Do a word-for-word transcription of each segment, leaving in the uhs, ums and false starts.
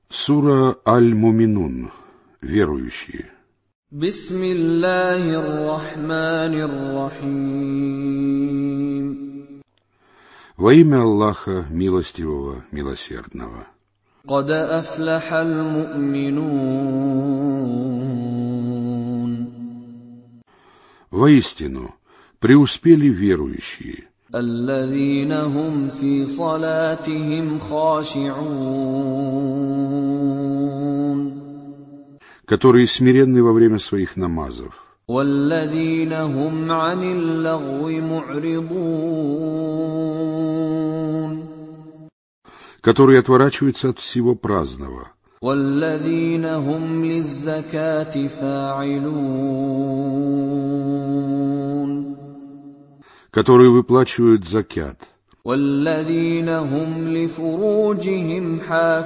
Сура Аль-Муминун. Верующие. Бисмиллахир-рахманир-рахим. Во имя Аллаха, милостивого, милосердного. Кад афлахал му'минун. Воистину, преуспели верующие. Аллазина хум фи салатихим хаши'ун. Которые смиренны во время своих намазов. Валлазина хум анил лагви му'ридун. Которые отворачиваются от всего праздного. Валлазина хум лиззакати фа'илун. Которые выплачивают закят. وَالَّذِينَ هُمْ لِفُرُوجِهِمْ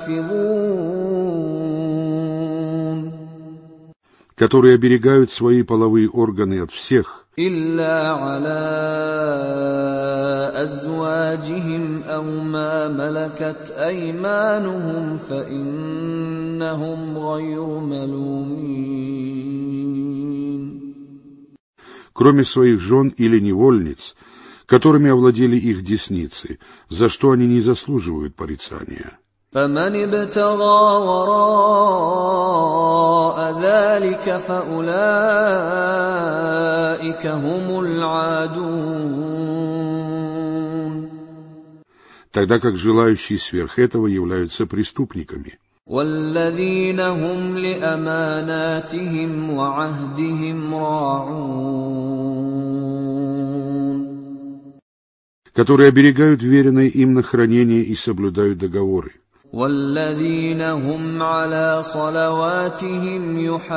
حَافِظُونَ. Которые оберегают свои половые органы от всех. إِلَّا عَلَى أَزْوَاجِهِمْ أَوْ مَا مَلَكَتْ أَيْمَانُهُمْ فَإِنَّهُمْ غَيْرُ مَلُومِينَ. Кроме своих жен или невольниц, которыми овладели их десницы, за что они не заслуживают порицания. فَمَنِ ابْتَغَى وَرَاءَ ذَلِكَ فَأُولَئِكَ هُمُ الْعَادُونَ. Тогда как желающие сверх этого являются преступниками. وَالَّذِينَ هُمْ لِأَمَانَاتِهِمْ وَعَهْدِهِمْ رَاعُونَ. Которые оберегают веренное им на хранение и соблюдают договоры. وَالَّذِينَ هُمْ عَلَى صَلَوَاتِهِمْ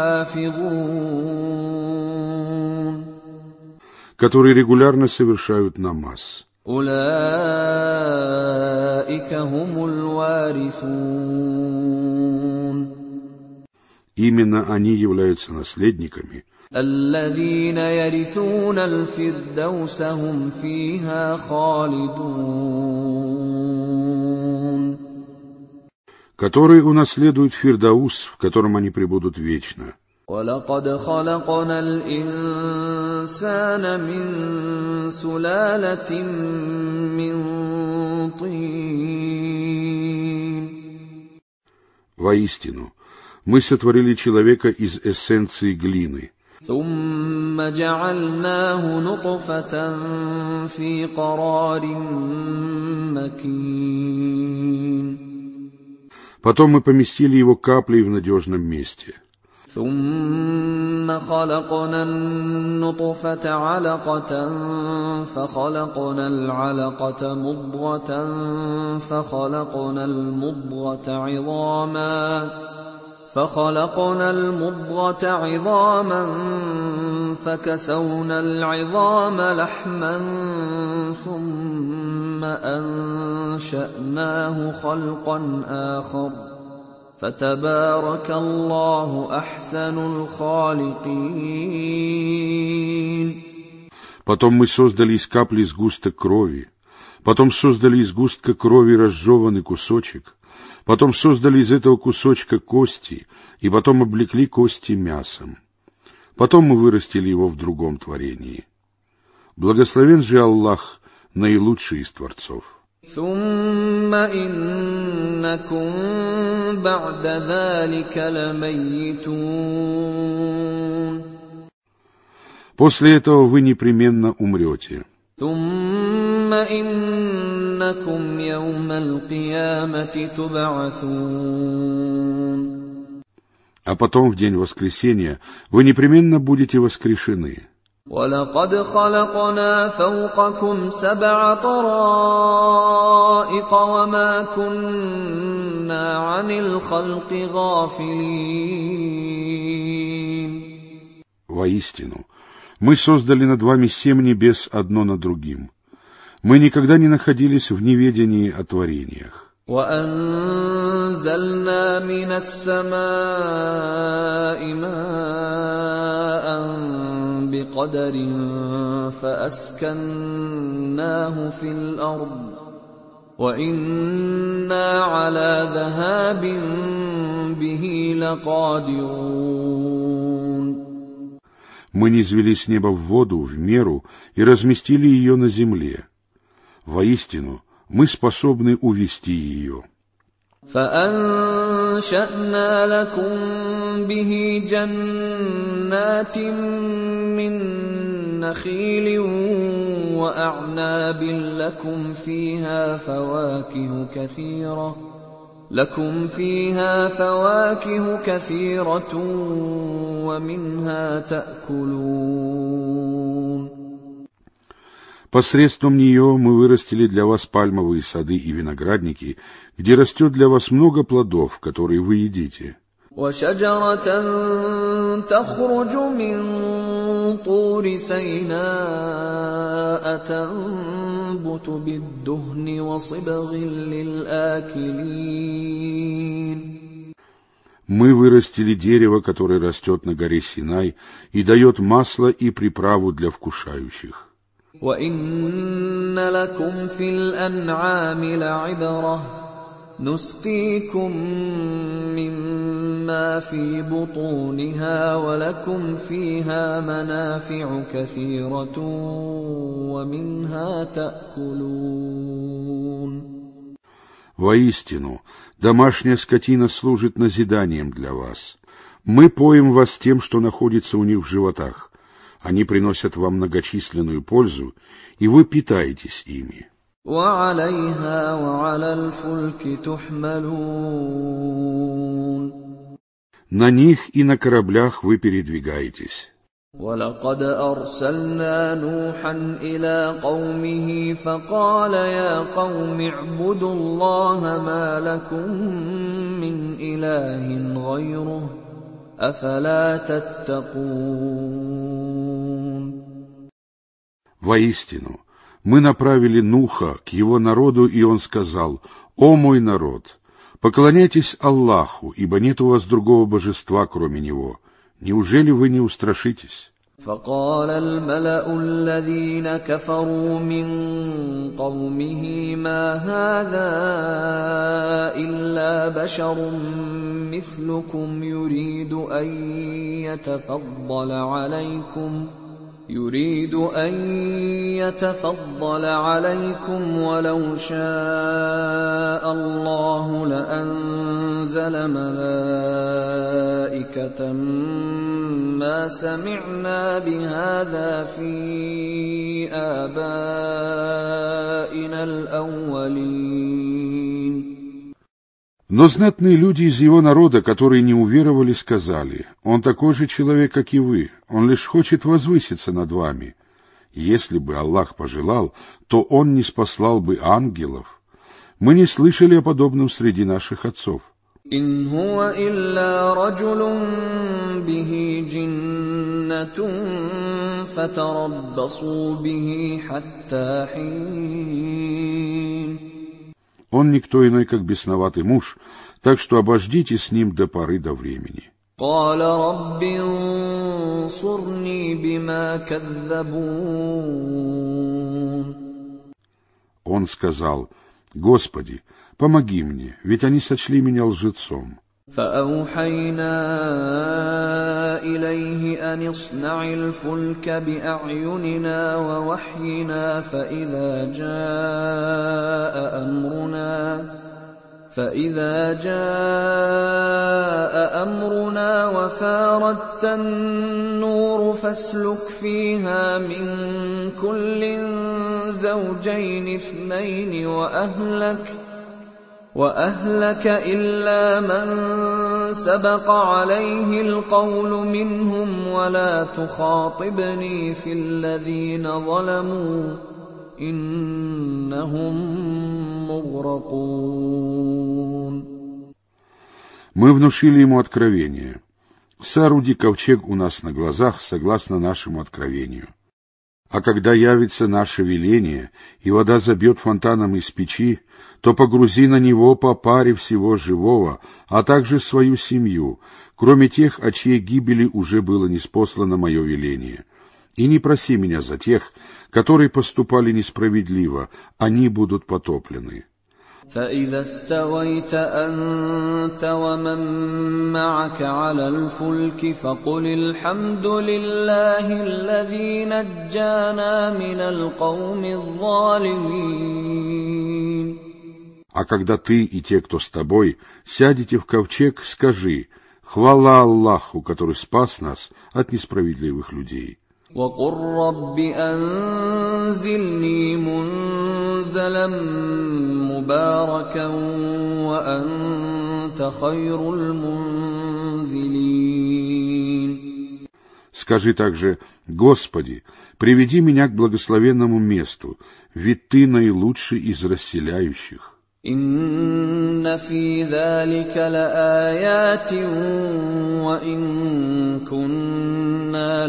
يُحَافِظُونَ. Которые регулярно совершают намаз. أُولَئِكَ هُمُ الْوَارِثُونَ. Именно они являются наследниками. الَّذِينَ يَرِثُونَ الْفِرْدَوْسَ هُمْ فِيهَا خَالِدُونَ. Которые унаследуют Фирдаус, в котором они пребудут вечно. وَلَقَدْ خَلَقْنَا الْإِنسَانَ مِنْ سُلَالَةٍ مِّنْ طِينٍ. Воистину, мы сотворили человека из эссенции глины. ثُمَّ جَعَلْنَاهُ نُطْفَةً فِي قَرَارٍ مَّكِينٍ. Потом мы поместили его каплей в надежном месте. ثُمَّ خَلَقْنَا النُّطْفَةَ عَلَقَةً فَخَلَقْنَا الْعَلَقَةَ مُضْغَةً فَخَلَقْنَا الْمُضْغَةَ عِظَامًا فَخَلَقْنَا الْمُضْغَةَ عِظَامًا فَكَسَوْنَا الْعِظَامَ لَحْمًا ثُمَّ أَنشَأْنَاهُ خَلْقًا آخَرَ فَتَبَارَكَ اللَّهُ أَحْسَنُ الْخَالِقِينَ. Потом мы создали из капли сгусток крови, потом создали из сгустка крови разжеванный кусочек, потом создали из этого кусочка кости, и потом облекли кости мясом. Потом мы вырастили его в другом творении. Благословен же Аллах, наилучший из творцов. ثُمَّ إِنَّكُمْ بَعْدَ ذَلِكَ لَمَيِّتُونَ. После этого вы непременно умрете. ثُمَّ إِنَّكُمْ يَوْمَ الْقِيَامَةِ تُبْعَثُونَ. А потом в день воскресения вы непременно будете воскрешены. وَلَقَدْ خَلَقْنَا فَوْقَكُمْ سَبْعَ طَرَائِقَ وَمَا كُنَّا عَنِ الْخَلْقِ غَافِلِينَ. Воистину, мы создали над вами семь небес одно над другим. Мы никогда не находились в неведении о творениях. وَأَنزَلْنَا مِنَ السَّمَاءِ مَاءً بِقَدَرٍ فَأَسْكَنَّاهُ فِي الْأَرْضِ وَإِنَّا عَلَى ذَهَابٍ بِهِ لَقَادِرُونَ. Мы низвели с неба в воду в меру и разместили ее на земле. Воистину, мы способны увести ее. فَأَنشَأْنَا لَكُم بِهِ جَنَّاتٍ مِّن نَّخِيلٍ وَأَعْنَابٍ لَّكُمْ فِيهَا فَوَاكِهُ كَثِيرَةٌ لَكُمْ فِيهَا فَوَاكِهُ كَثِيرَةٌ وَمِنْهَا تَأْكُلُونَ. Посредством нее мы вырастили для вас пальмовые сады и виноградники, где растет для вас много плодов, которые вы едите. وَشَجَرَةً تَخْرُجُ مِن طُورِ سَيْنَاءَ تَنبُتُ بِالدُّهْنِ وَصِبْغٍ لِّلْآكِلِينَ. Мы вырастили дерево, которое растет на горе Синай и дает масло и приправу для вкушающих. وَإِنَّ لَكُمْ فِي الْأَنْعَامِ لَعِبْرَةً نُسْقِيكُم مِّمَّا فِي بُطُونِهَا وَلَكُمْ فِيهَا مَنَافِعُ كَثِيرَةٌ وَمِنْهَا تَأْكُلُونَ. Воистину, домашняя скотина служит назиданием для вас. Мы поим вас тем, что находится у них в животах. Они приносят вам многочисленную пользу, и вы питаетесь ими. وَعَلَيْهَا وَعَلَى الْفُلْكِ تُحْمَلُونَ. На них и на кораблях вы передвигаетесь. وَلَقَدْ أَرْسَلْنَا نُوحًا إِلَىٰ قَوْمِهِ فَقَالَ يَا قَوْمِ اعْبُدُوا اللَّهَ مَا لَكُم مِّنْ إِلَٰهٍ غَيْرُهُ أَفَلَا تَتَّقُونَ. Воистину, мы направили Нуха к его народу, и он сказал: «О мой народ, поклоняйтесь Аллаху, ибо нет у вас другого божества, кроме Него. Неужели вы не устрашитесь?» فقال الملأ الذين كفروا من قومه ما هذا إلا بشر مثلكم يريد أن يتفضل عليكم يريد أن يتفضل عليكم ولو شاء الله لأنزل ملائكة ما سمعنا بهذا في آبائنا الأولين. Но знатные люди из его народа, которые не уверовали, сказали: «Он такой же человек, как и вы, он лишь хочет возвыситься над вами. Если бы Аллах пожелал, то он ниспослал бы ангелов. Мы не слышали о подобном среди наших отцов». إن هو إلا رجل به جنة فتربصوا به حتى حين. Он никто иной, как бесноватый муж, так что обождите с ним до поры до времени. قال رب انصرني بما كذبون. Он сказал: «Господи, помоги мне, ведь они сочли меня лжецом». فأوحينا إليه أن اصنع الفلك بأعيننا ووحينا فإذا جاء أمرنا فإذا جاء أمرنا وفارت النور فاسلك فيها من كل زوجين اثنين وأهلك وأهلك إلا من سبق عليه القول منهم ولا تخاطبني في الذين ظلموا إنهم مغرقون. Мы внушили ему откровение. Сооруди ковчег у нас на глазах, согласно нашему откровению. А когда явится наше веление, и вода забьет фонтаном из печи, то погрузи на него по паре всего живого, а также свою семью, кроме тех, о чьей гибели уже было ниспослано мое веление. И не проси меня за тех, которые поступали несправедливо, они будут потоплены. فإذا استويت أنت ومن معك على الفلك فقل الحمد لله الذي نجانا من القوم الظالمين. А когда ты и те, кто с тобой, сядете в ковчег, скажи: хвала Аллаху, который спас нас от несправедливых людей. وَقُلْ رَبِّ أَنزِلْنِي مُنزَلًا مُبَارَكًا وَأَنْتَ خَيْرُ الْمُنزِلِينَ. Скажи также: Господи, приведи меня к благословенному месту, ведь Ты наилучший из расселяющих. إِنَّ فِي ذَلِكَ لَآيَاتٍ وَإِن كُنَّا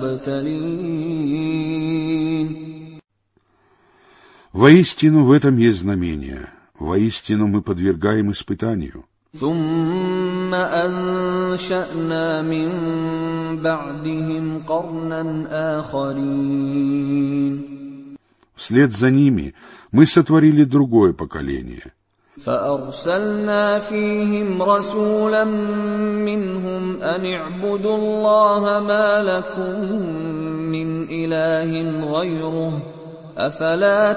لَمُبْتَلِينَ. Воистину в этом есть знамение, воистину мы подвергаем испытанию. ثُمَّ أَنشَأْنَا مِن بَعْدِهِمْ قَرْنًا آخَرِينَ. Вслед за ними мы сотворили другое поколение. فَأَرْسَلْنَا فِيهِمْ رَسُولًا مِّنْهُمْ أَنِ اعْبُدُوا اللَّهَ مَا لَكُم مِّنْ إِلَٰهٍ غَيْرُهُ أَفَلَا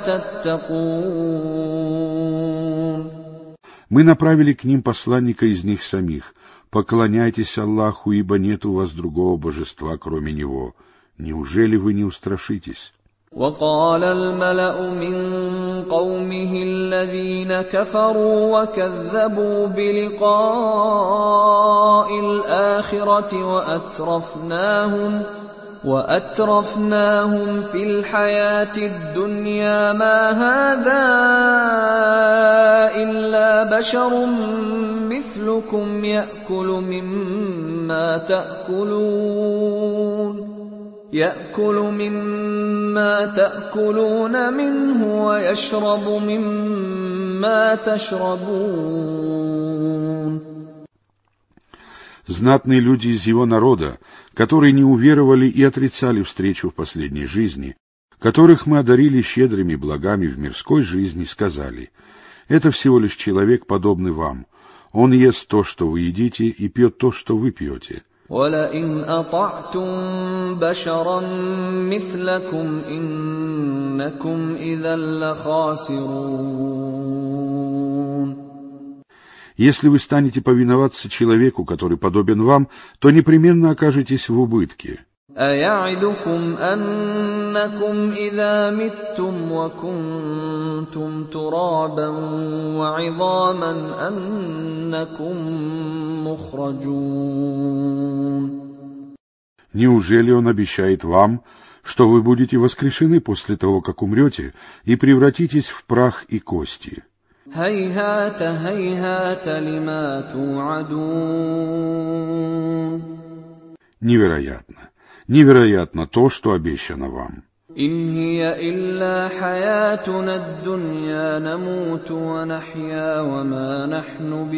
تَتَّقُونَ. Мы направили к ним посланника из них самих: поклоняйтесь Аллаху, ибо нет у вас другого божества, кроме Него. Неужели вы не устрашитесь? وَقَالَ الْمَلَأُ مِن قَوْمِهِ الَّذِينَ كَفَرُوا وَكَذَّبُوا بِلِقَاءِ الْآخِرَةِ وَأَتْرَفْنَاهُمْ وَأَتْرَفْنَاهُمْ فِي الْحَيَاةِ الدُّنْيَا مَا هَٰذَا إِلَّا بَشَرٌ مِّثْلُكُمْ يَأْكُلُ مِمَّا تَأْكُلُونَ يأكل مما تأكلون منه ويشرب مما تشربون. Знатные люди из его народа, которые не уверовали и отрицали встречу в последней жизни, которых мы одарили щедрыми благами в мирской жизни, сказали: это всего лишь человек, подобный вам. Он ест то, что вы едите, и пьет то, что вы пьете. وَلَئِنْ أَطَعْتُم بَشَرًا مِّثْلَكُمْ إِنَّكُمْ إِذًا لَّخَاسِرُونَ. Если вы станете повиноваться человеку, который подобен вам, то непременно окажетесь в убытке. أَيَعِدُكُمْ أَنَّكُمْ إِذَا مِتُّمْ وَكُنتُمْ تُرَابًا وَعِظَامًا أَنَّكُمْ مُخْرَجُونَ. Неужели он обещает вам, что вы будете воскрешены после того, как умрете, и превратитесь в прах и кости? هَيْهَاتَ هَيْهَاتَ لِمَا تُوعَدُونَ. Невероятно, невероятно то, что обещано вам. إِنْ هِيَ إِلَّا حَيَاتُنَا الدُّنْيَا نَمُوتُ وَنَحْيَا وَمَا نَحْنُ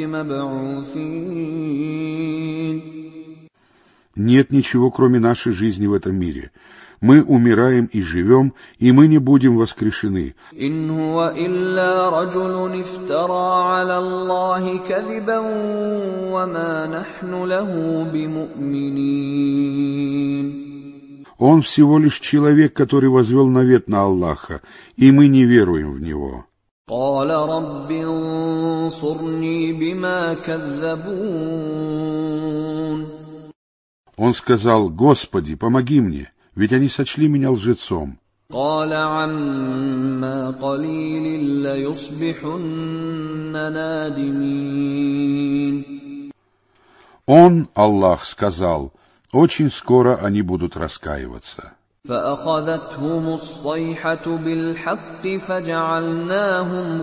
بِمَبْعُوثِينَ. Нет ничего, кроме нашей жизни в этом мире. Мы умираем и живем, и мы не будем воскрешены. إِنْ هُوَ إِلَّا رَجُلٌ افْتَرَىٰ عَلَى اللَّهِ كَذِبًا وَمَا نَحْنُ لَهُ بِمُؤْمِنِينَ. Он всего лишь человек, который возвел навет на Аллаха, и мы не веруем в него. قَالَ رَبِّ انصُرْنِي بِمَا كَذَّبُونَ. Он сказал: Господи, помоги мне, ведь они сочли меня лжецом. قَالَ عَمَّا قَلِيلٍ لَّيُصْبِحُنَّ نَادِمِينَ. Он, Аллах, сказал: очень скоро они будут раскаиваться. فَأَخَذَتْهُمُ الصَّيْحَةُ بِالْحَقِّ فَجَعَلْنَاهُمْ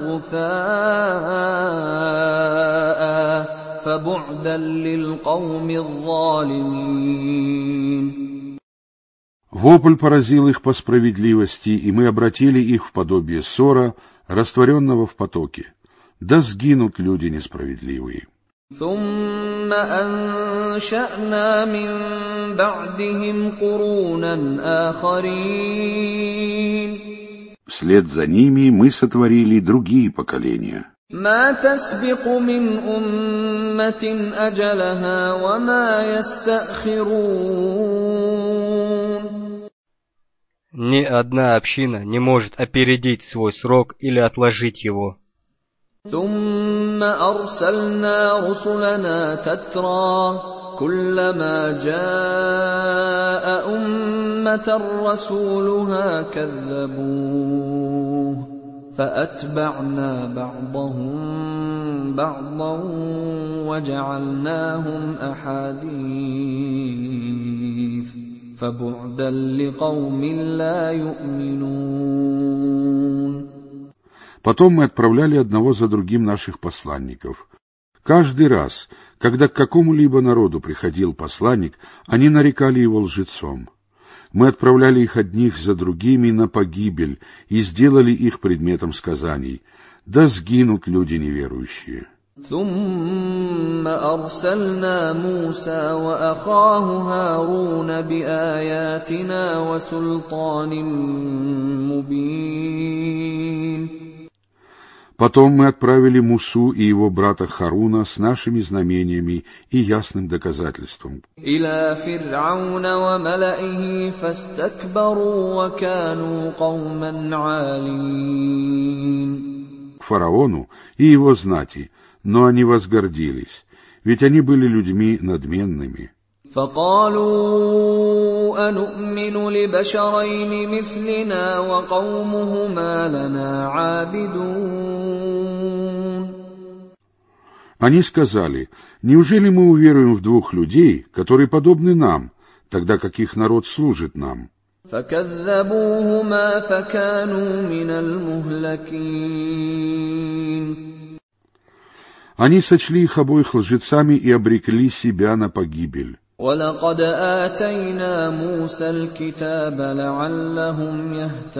غُثَاءً فَبُعْدًا لِّلْقَوْمِ الظَّالِمِينَ. Вопль поразил их по справедливости, и мы обратили их в подобие ссора, растворенного в потоке. Да сгинут люди несправедливые. ثُمَّ أَنشَأْنَا مِن بَعْدِهِمْ قُرُونًا آخَرِينَ. Вслед за ними мы сотворили другие поколения. ما تسبق من أمة أجلها وما يستأخرون. Ни одна община не может опередить свой срок или отложить его. ثم أرسلنا رسلنا تترى كلما جاء أمة رسولها كذبوه فأتبعنا بعضهم بعضا وجعلناهم أحاديث فبعدا لقوم لا يؤمنون. Потом мы отправляли одного за другим наших посланников. Каждый раз, когда к какому-либо народу приходил посланник, они нарекали его лжецом. Мы отправляли их одних за другими на погибель и сделали их предметом сказаний. Да сгинут люди неверующие. ثم أرسلنا موسى وأخاه هارون بآياتنا وسلطان مبين. Потом мы отправили Мусу и его брата Харуна с нашими знамениями и ясным доказательством إلى فرعون وملئه فاستكبروا وكانوا قوما عالين. к фараону и его знати, но они возгордились, ведь они были людьми надменными. فقالوا أنؤمن لبشرين مثلنا وقومهما لنا عابدون. Они сказали: неужели мы уверуем в двух людей, которые подобны нам, тогда как их народ служит нам? فكذبوهما فكانوا من المهلكين. Они сочли их обоих лжецами и обрекли себя на погибель. وَلَقَدْ آتَيْنَا مُوسَى الْكِتَابَ لَعَلَّهُمْ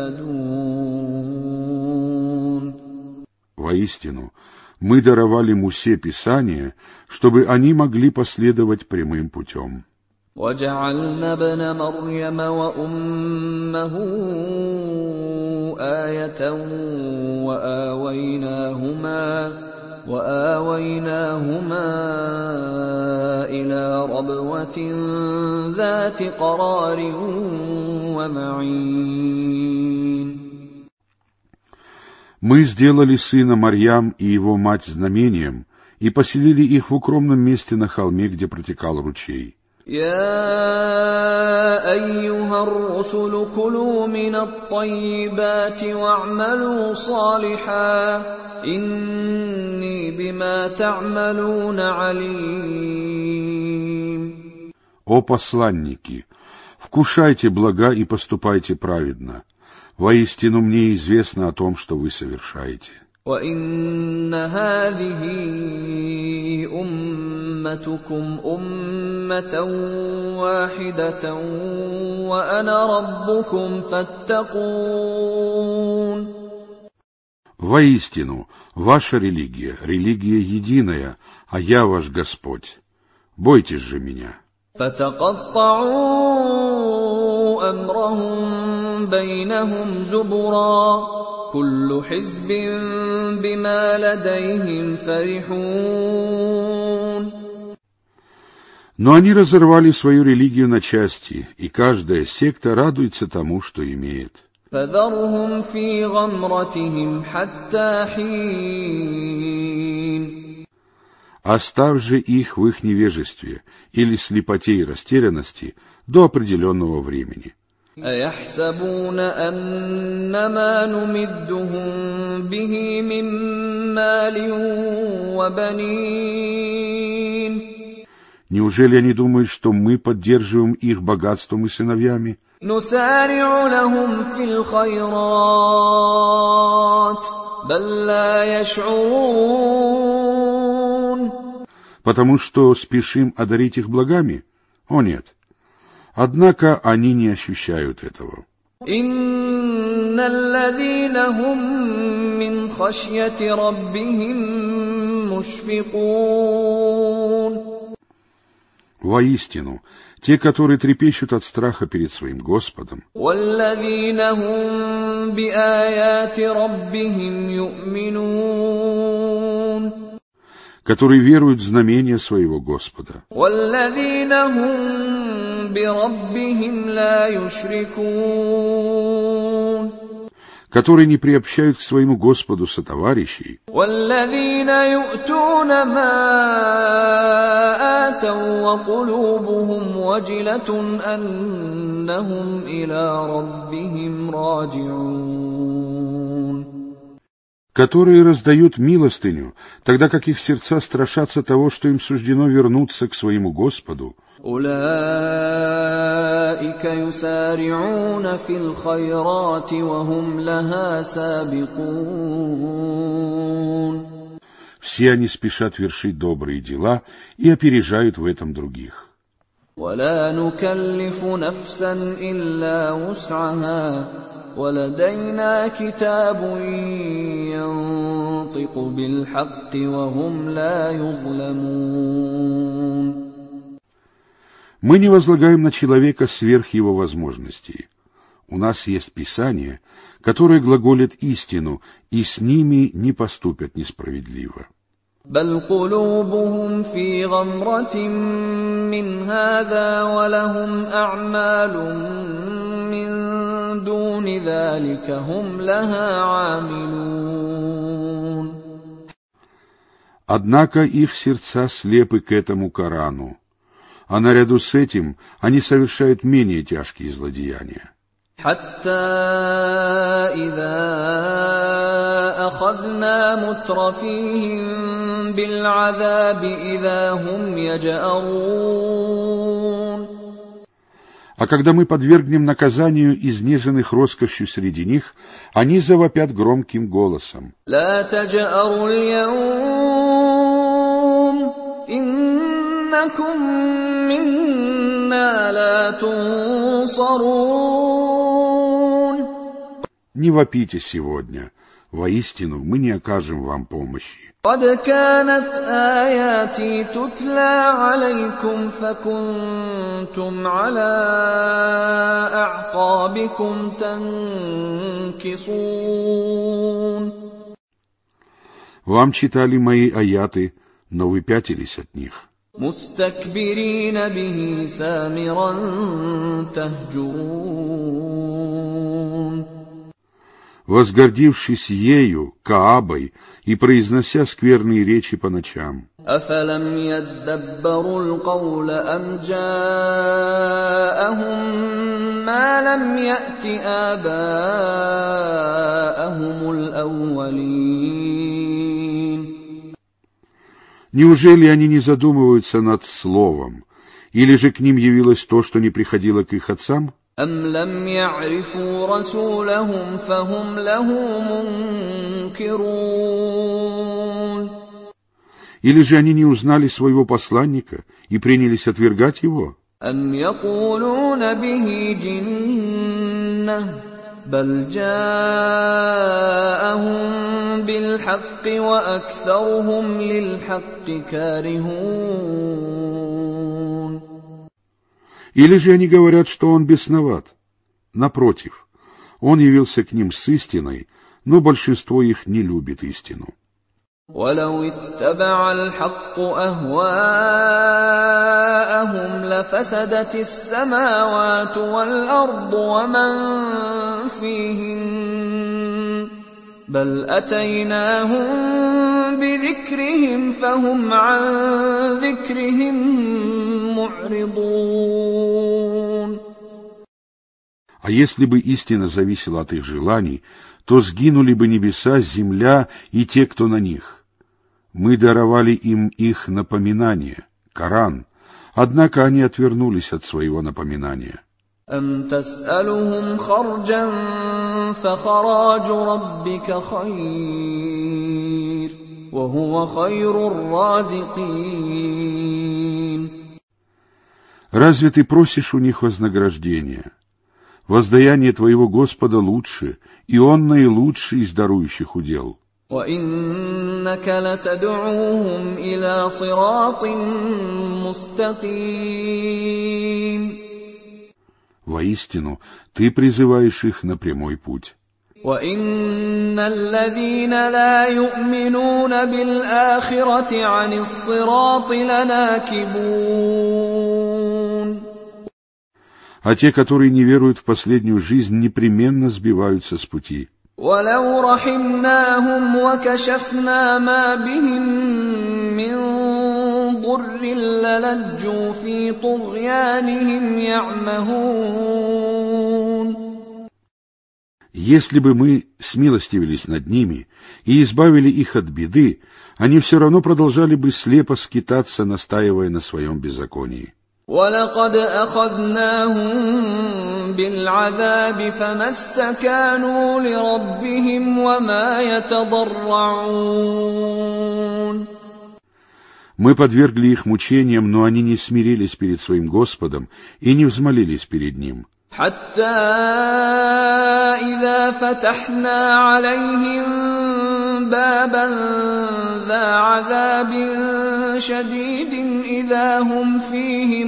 يَهْتَدُونَ. Воистину, мы даровали Мусе Писание, чтобы они могли последовать прямым путем. وَجَعَلْنَا ابْنَ مَرْيَمَ وَأُمَّهُ آيَةً وَآوَيْنَاهُمَا وآويناهما إلى ربوة ذات قرار ومعين. Мы сделали сына Марьям и его мать знамением и поселили их в укромном месте на холме, где протекал ручей. يا أيها الرسل كلوا من الطيبات واعملوا صالحا إني بما تعملون عليم. О посланники, вкушайте блага и поступайте праведно. Воистину мне известно о том, что вы совершаете. وَإِنَّ هَٰذِهِ أُمَّتُكُمْ أُمَّةً وَاحِدَةً وَأَنَا رَبُّكُمْ فَاتَّقُونِ. Воистину, ваша религия — религия единая, а я ваш Господь. Бойтесь же меня. فَتَقَطَّعُوا أَمْرَهُم بَيْنَهُمْ زُبُرًا كل حزب بما لديهم فرحون. Но они разорвали свою религию на части, и каждая секта радуется тому, что имеет. فذرهم في غمرتهم حتى حين. Оставь же их в их невежестве или слепоте и растерянности до определенного времени. أيحسبون أنما نمدهم به من مال وبنين. Неужели они думают, что мы поддерживаем их богатством и сыновьями? نسارع لهم في الخيرات بل لا يشعرون. Потому что спешим одарить их благами? О нет. Однако они не ощущают этого. إن الذين هم من خشية ربهم مشفقون. Воистину, те, которые трепещут от страха перед своим Господом, والذين هم بآيات ربهم يؤمنون. которые веруют в знамения своего Господа, والذين هم بربهم لا يشركون, которые не приобщают к своему Господу сотоварищей, والذين يؤتون ما آتوا وقلوبهم وجلة أنهم إلى ربهم راجعون, которые раздают милостыню, тогда как их сердца страшатся того, что им суждено вернуться к своему Господу. أولئك يسارعون في الخيرات وهم لها سابقون. Все они спешат вершить добрые дела и опережают в этом других. ولا نكلف نفسا إلا وسعها ولدينا كتاب ينطق بالحق وهم لا يظلمون. Мы не возлагаем на человека сверх его возможностей. У нас есть Писание, которое глаголит истину, и с ними не поступят несправедливо. بل قلوبهم في غمرة من هذا ولهم أعمال من دون ذلك هم لها عاملون. Однако их сердца слепы к этому Корану, а наряду с этим они совершают менее тяжкие злодеяния. حتى إذا أخذنا مترفيهم بالعذاب إذا هم يجأرون. А когда мы подвергнем наказанию изнеженных роскошью среди них, они завопят громким голосом: لا تجأروا اليوم إنكم منا لا تنصرون. Не вопите сегодня, воистину мы не окажем вам помощи. قد كانت آياتي تتلى عليكم فكنتم على أعقابكم تنكصون. Вам читали мои аяты, но вы пятились от них. مستكبرين به سامرا تهجرون. Возгордившись ею, Каабой, и произнося скверные речи по ночам. أفلم يدبروا القول أم جاءهم ما لم يأت آباءهم الأولين. Неужели они не задумываются над словом, или же к ним явилось то, что не приходило к их отцам? أم لم يعرفوا رسولهم فهم له منكرون. Или же они не узнали своего посланника и принялись отвергать его? أم يقولون به جنة بل جاءهم بالحق وأكثرهم للحق كارهون. Или же они говорят, что он бесноват? Напротив, он явился к ним с истиной, но большинство их не любит истину. ولو اتبع الحق أهواءهم لفسدت السماوات والأرض ومن فيهن بل أتيناهم بذكرهم فهم عن ذكرهم معرضون. А если бы истина зависела от их желаний, то сгинули бы небеса, земля и те, кто на них. Мы даровали им их напоминание, Коран, однако они отвернулись от своего напоминания. أم تسألهم خرجا فخراج ربك خير وهو خير الرازقين. Разве ты просишь у них вознаграждения? Воздаяние твоего Господа лучше, и Он наилучший из дарующих удел. وإنك لتدعوهم إلى صراط مستقيم. Воистину, ты призываешь их на прямой путь. وَإِنَّ الَّذِينَ لَا يُؤْمِنُونَ بِالْآخِرَةِ عَنِ الصِّرَاطِ لَنَاكِبُونَ. А те, которые не веруют в последнюю жизнь, непременно сбиваются с пути. وَلَوْ رَحِمْنَاهُمْ وَكَشَفْنَا مَا بِهِمْ مِنْ ضُرٍّ لَلَجُّوا فِي طُغْيَانِهِمْ يَعْمَهُونَ. Если бы мы смилостивились над ними и избавили их от беды, они все равно продолжали бы слепо скитаться, настаивая на своем беззаконии. وَلَقَدْ أَخَذْنَاهُمْ بِالْعَذَابِ فَمَا اسْتَكَانُوا لِرَبِّهِمْ وَمَا يَتَضَرَّعُونَ. Мы подвергли их мучениям, но они не смирились перед своим Господом и не взмолились перед Ним. حتى إذا فتحنا عليهم بابا ذا عذاب شديد إذا هم فيه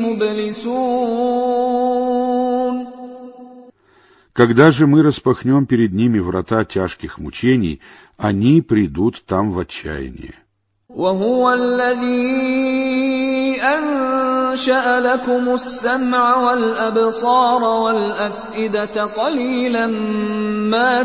مبلسون. Когда же мы распахнем перед ними врата тяжких мучений, они придут там в отчаяние. وهو الذي أنشأ لكم السمع والأبصار والأفئدة قليلا ما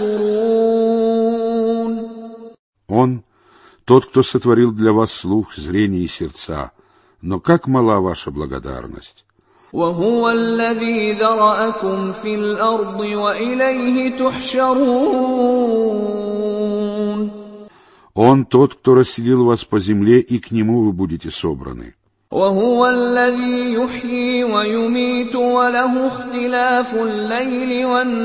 تشكرون. Он, тот, кто сотворил для вас слух, зрение и сердца, но как мала ваша благодарность. وهو الذي ذرأكم في الأرض وإليه تحشرون. Он тот, кто расселил вас по земле, и к нему вы будете собраны. وهو الذي يحيي ويميت وله اختلاف الليل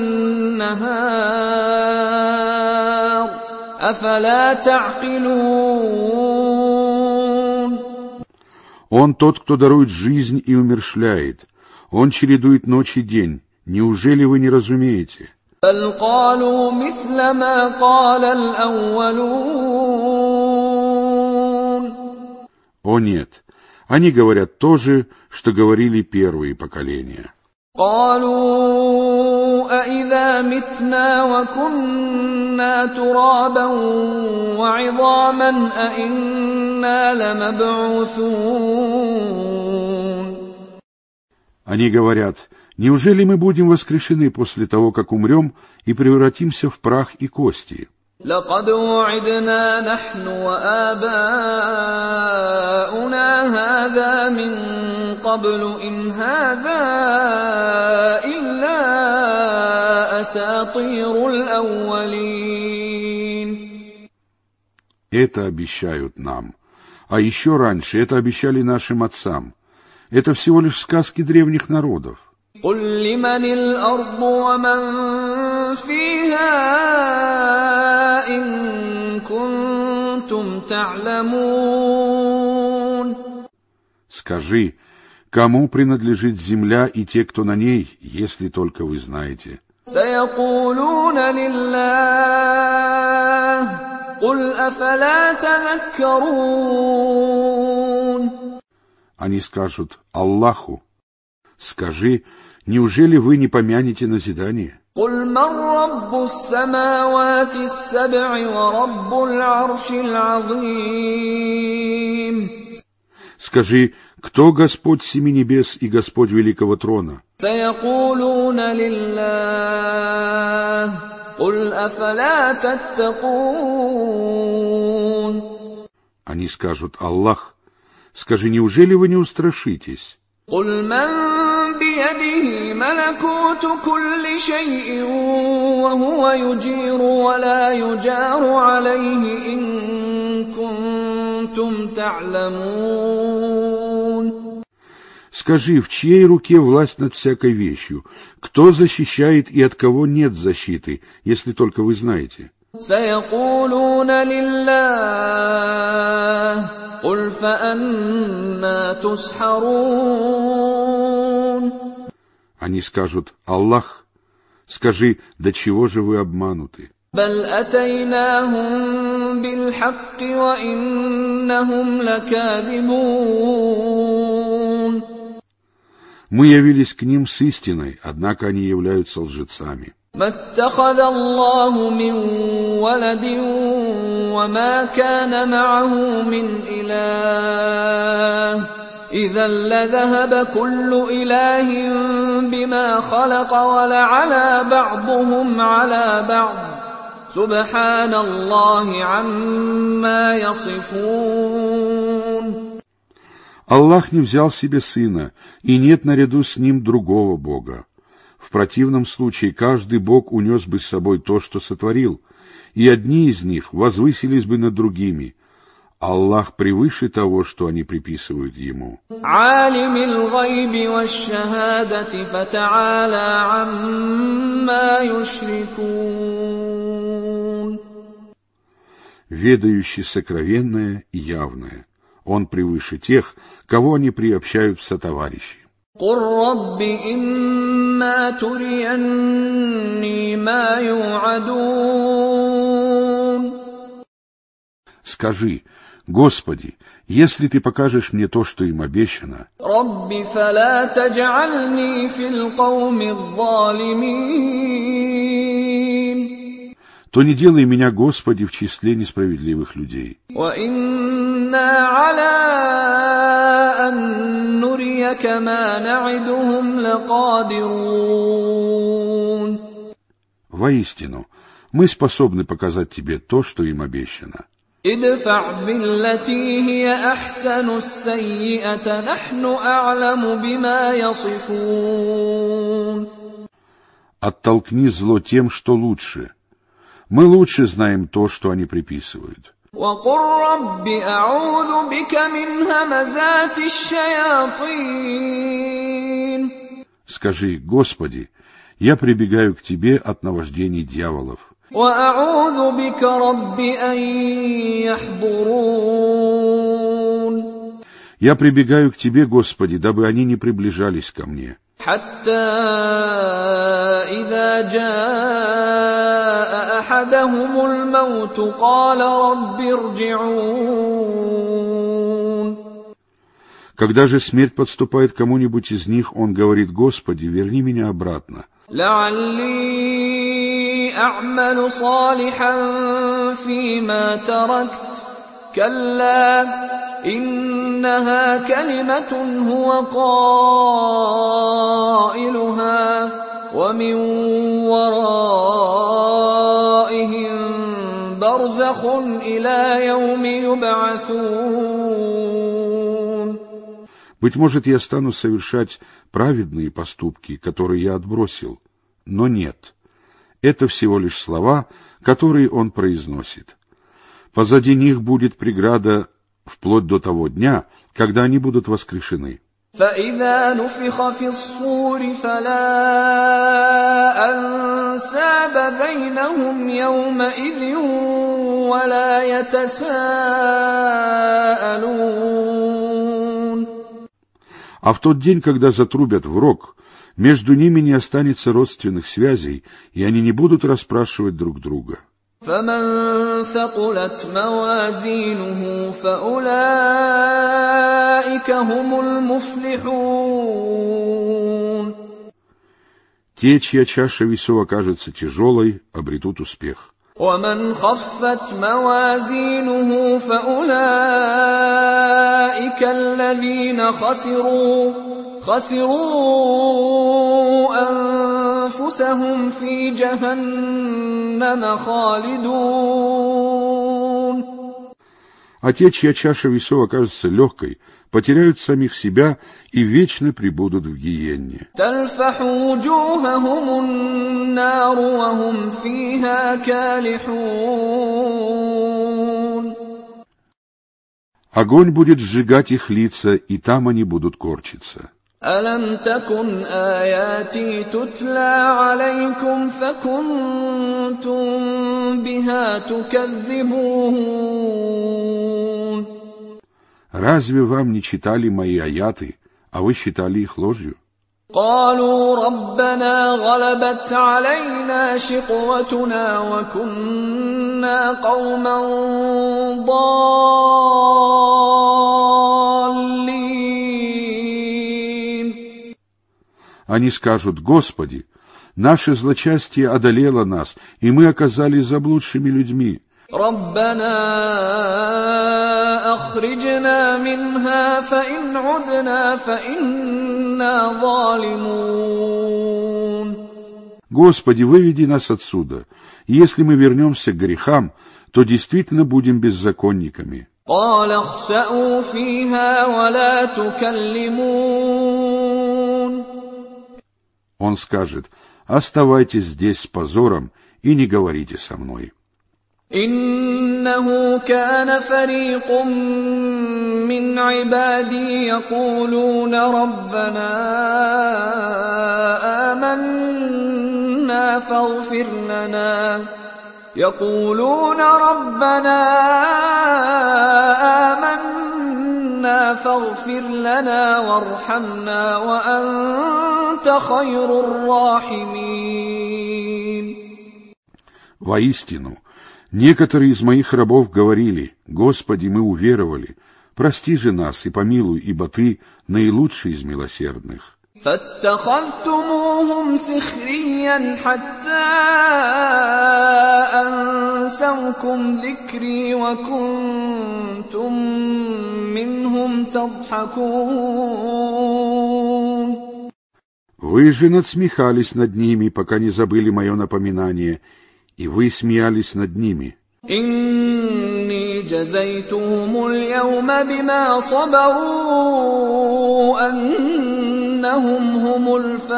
والنهار أفلا تعقلون. Он тот, кто дарует жизнь и умерщвляет. Он чередует ночь и день. Неужели вы не разумеете? بل قالوا مثل ما قال الأولون. О нет, они говорят то же, что говорили первые поколения. قالوا أإذا متنا وكنا ترابا وعظاما أإنا لمبعوثون. Они говорят: неужели мы будем воскрешены после того, как умрем и превратимся в прах и кости? لقد وعدنا نحن وآباؤنا هذا من قبل إن هذا إلا أساطير الأولين. Это обещают нам. А еще раньше это обещали нашим отцам. Это всего лишь сказки древних народов. قل لمن الأرض ومن فيها إن كنتم تعلمون. Скажи, кому принадлежит земля и те, кто на ней, если только вы знаете? سيقولون لله قل أفلا تذكرون. Они скажут: Аллаху. Скажи, неужели вы не помянете назидание? قل من رب السماوات السبع ورب العرش العظيم. Скажи, кто Господь семи небес и Господь великого трона? سيقولون لله قل أفلا تتقون. Они скажут: Аллах. Скажи, неужели вы не устрашитесь? قل من بيده ملكوت كل شيء وهو يجير ولا يجار عليه إن كنتم تعلمون. Скажи, в чьей руке власть над всякой вещью? Кто защищает и от кого нет защиты, если только вы знаете? سيقولون لله قل فأنا تسحرون. Они скажут: Аллах. Скажи, до чего же вы обмануты? بل أتيناهم بالحق وإنهم لكاذبون. Мы явились к ним с истиной, однако они являются лжецами. ما اتخذ الله من ولد وما كان معه من إله إذا لذهب كل إله بما خلق ولعلى بعضهم على بعض سبحان الله عما يصفون. Аллах не взял себе сына, и нет наряду с ним другого Бога. В противном случае каждый Бог унес бы с собой то, что сотворил, и одни из них возвысились бы над другими. Аллах превыше того, что они приписывают Ему. Алимил гайби ваш-шахадати фата'аля амма юшрикун. Ведающий сокровенное и явное. Он превыше тех, кого они приобщают в сотоварищи. قُلْ رَبِّ إِمَّا تُرِيَنِّي مَا يُوعَدُونَ. Скажи, Господи, если Ты покажешь мне то, что им обещано, رَبِّ فَلَا تَجْعَلْنِي فِي الْقَوْمِ الظَّالِمِينَ. то не делай меня, Господи, в числе несправедливых людей. وَإِنَّا عَلَىٰ أَن نُّرِيَكَ مَا نَعِدُهُمْ لَقَادِرُونَ. Воистину, мы способны показать Тебе то, что им обещано. ادفع بالتي هي أحسن السيئة نحن أعلم بما يصفون. Оттолкни зло тем, что лучше. Мы лучше знаем то, что они приписывают. وقل رب أعوذ بك من همزات الشياطين. Скажи, Господи, я прибегаю к Тебе от наваждений дьяволов. وأعوذ بك رب أن يحضرون. Я прибегаю к Тебе, Господи, дабы они не приближались ко мне. حتى إذا جاء أحدهم الموت قال رب ارجعون. Когда же смерть подступает к кому-нибудь из них, он говорит: Господи, верни меня обратно. لعلي أعمل صالحا فيما تركت كلا إنها كلمة هو قائلها ومن ورائهم برزخ إلى يوم يبعثون. Быть может, я стану совершать праведные поступки, которые я отбросил, но нет. Это всего лишь слова, которые он произносит. Позади них будет преграда вплоть до того дня, когда они будут воскрешены. فإذا نفخ في الصور فلا أنساب بينهم يومئذ ولا يتساءلون. А в тот день, когда затрубят в рог, между ними не останется родственных связей, и они не будут расспрашивать друг друга. فمن ثقلت موازينه فأولئك هم المفلحون. Те, чья чаша весов окажется тяжелой, обретут успех. ومن خفت موازينه فأولئك الذين خسروا خسروا أنفسهم في جهنم خالدون. А те, чья чаша весов окажется легкой, потеряют самих себя и вечно пребудут в гиенне. تلفح وجوههم النار وهم فيها كالحون. Огонь будет сжигать их лица, и там они будут корчиться. ألم تكن آياتي تتلى عليكم فكنتم بها تكذبون. Разве вам не читали мои аяты, а вы считали их ложью? قالوا ربنا غلبت علينا شقوتنا وكنا قوما ضالين. Они скажут: Господи, Наше злочастие одолело нас, и мы оказались заблудшими людьми. ربنا أخرجنا منها فإن عدنا فإنا ظالمون. Господи, выведи нас отсюда. Если мы вернемся к грехам, то действительно будем беззаконниками. قال اخسأوا فيها ولا تكلمون. Он скажет: оставайтесь здесь с позором и не говорите со мной. إنه كان فريق من عبادي يقولون ربنا آمنا فاغفر لنا يقولون ربنا آمنا فاغفر لنا وارحمنا وأنت خير الراحمين. Воистину, некоторые из моих рабов говорили: Господи, мы уверовали, прости же нас и помилуй, ибо Ты наилучший из милосердных. فاتخذتموهم سخريا حتى أنسوكم ذكري وكنتم منهم تضحكون. Вы же надсмехались над ними, пока не забыли мое напоминание, и вы смеялись над ними. إني جزيتهم اليوم بما صبروا أنهم هم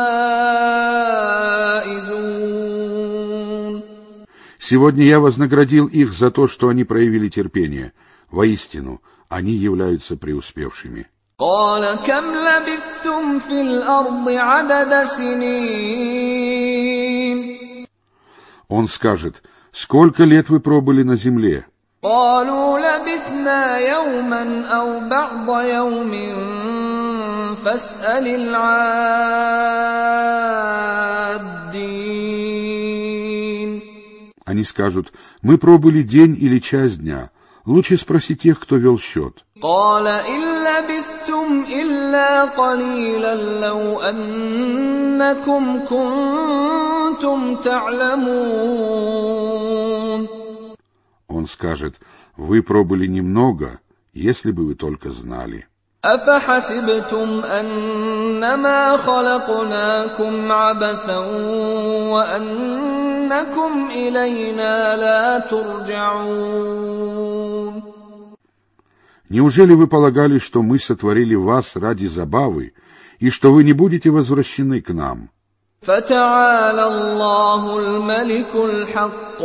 الفائزون. Сегодня я вознаградил их за то, что они проявили терпение. Воистину, они являются преуспевшими. قال كم لبثتم في الأرض عدد سنين. Он скажет: сколько лет вы пробыли на земле? قالوا لبثنا يوما أو بعض يوم فاسأل العادين. Они скажут: мы пробыли день или час дня. Лучше спроси тех, кто вел счет. قال إن لبثتم إلا قليلا لو أنكم كنتم تعلمون. Он скажет: вы пробыли немного, если бы вы только знали. أفحسبتم أنما خلقناكم عبثا وأنكم إلينا لا ترجعون. Неужели вы полагали, что мы сотворили вас ради забавы, и что вы не будете возвращены к нам? فتعالى الله الملك الحق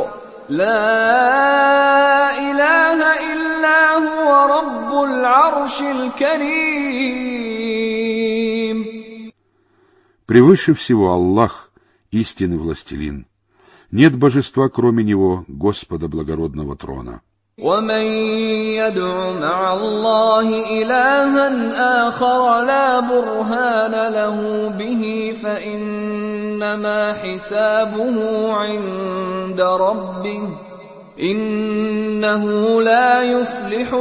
لا إله إلا هو رب العرش الكريم. Превыше всего Аллах, истинный властелин. Нет божества, кроме Него, Господа благородного трона. ومن يدع مع الله إلها آخر لا برهان له به فإنما حسابه عند ربه إنه لا يفلح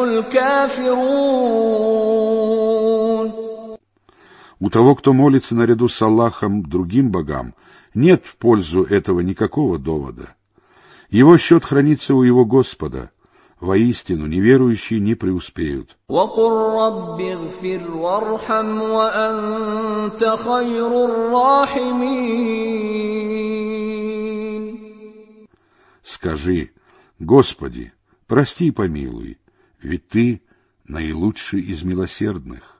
الكافرون. У того, кто молится наряду с Аллахом другим богам, нет в пользу этого никакого довода. Его счет хранится у его Господа. Воистину, неверующие не преуспеют. وَقُلْ رَبِّ اغْفِرْ وَارْحَمْ وَأَنْتَ خَيْرُ الراحمين. Скажи: Господи, прости и помилуй, ведь Ты наилучший из милосердных.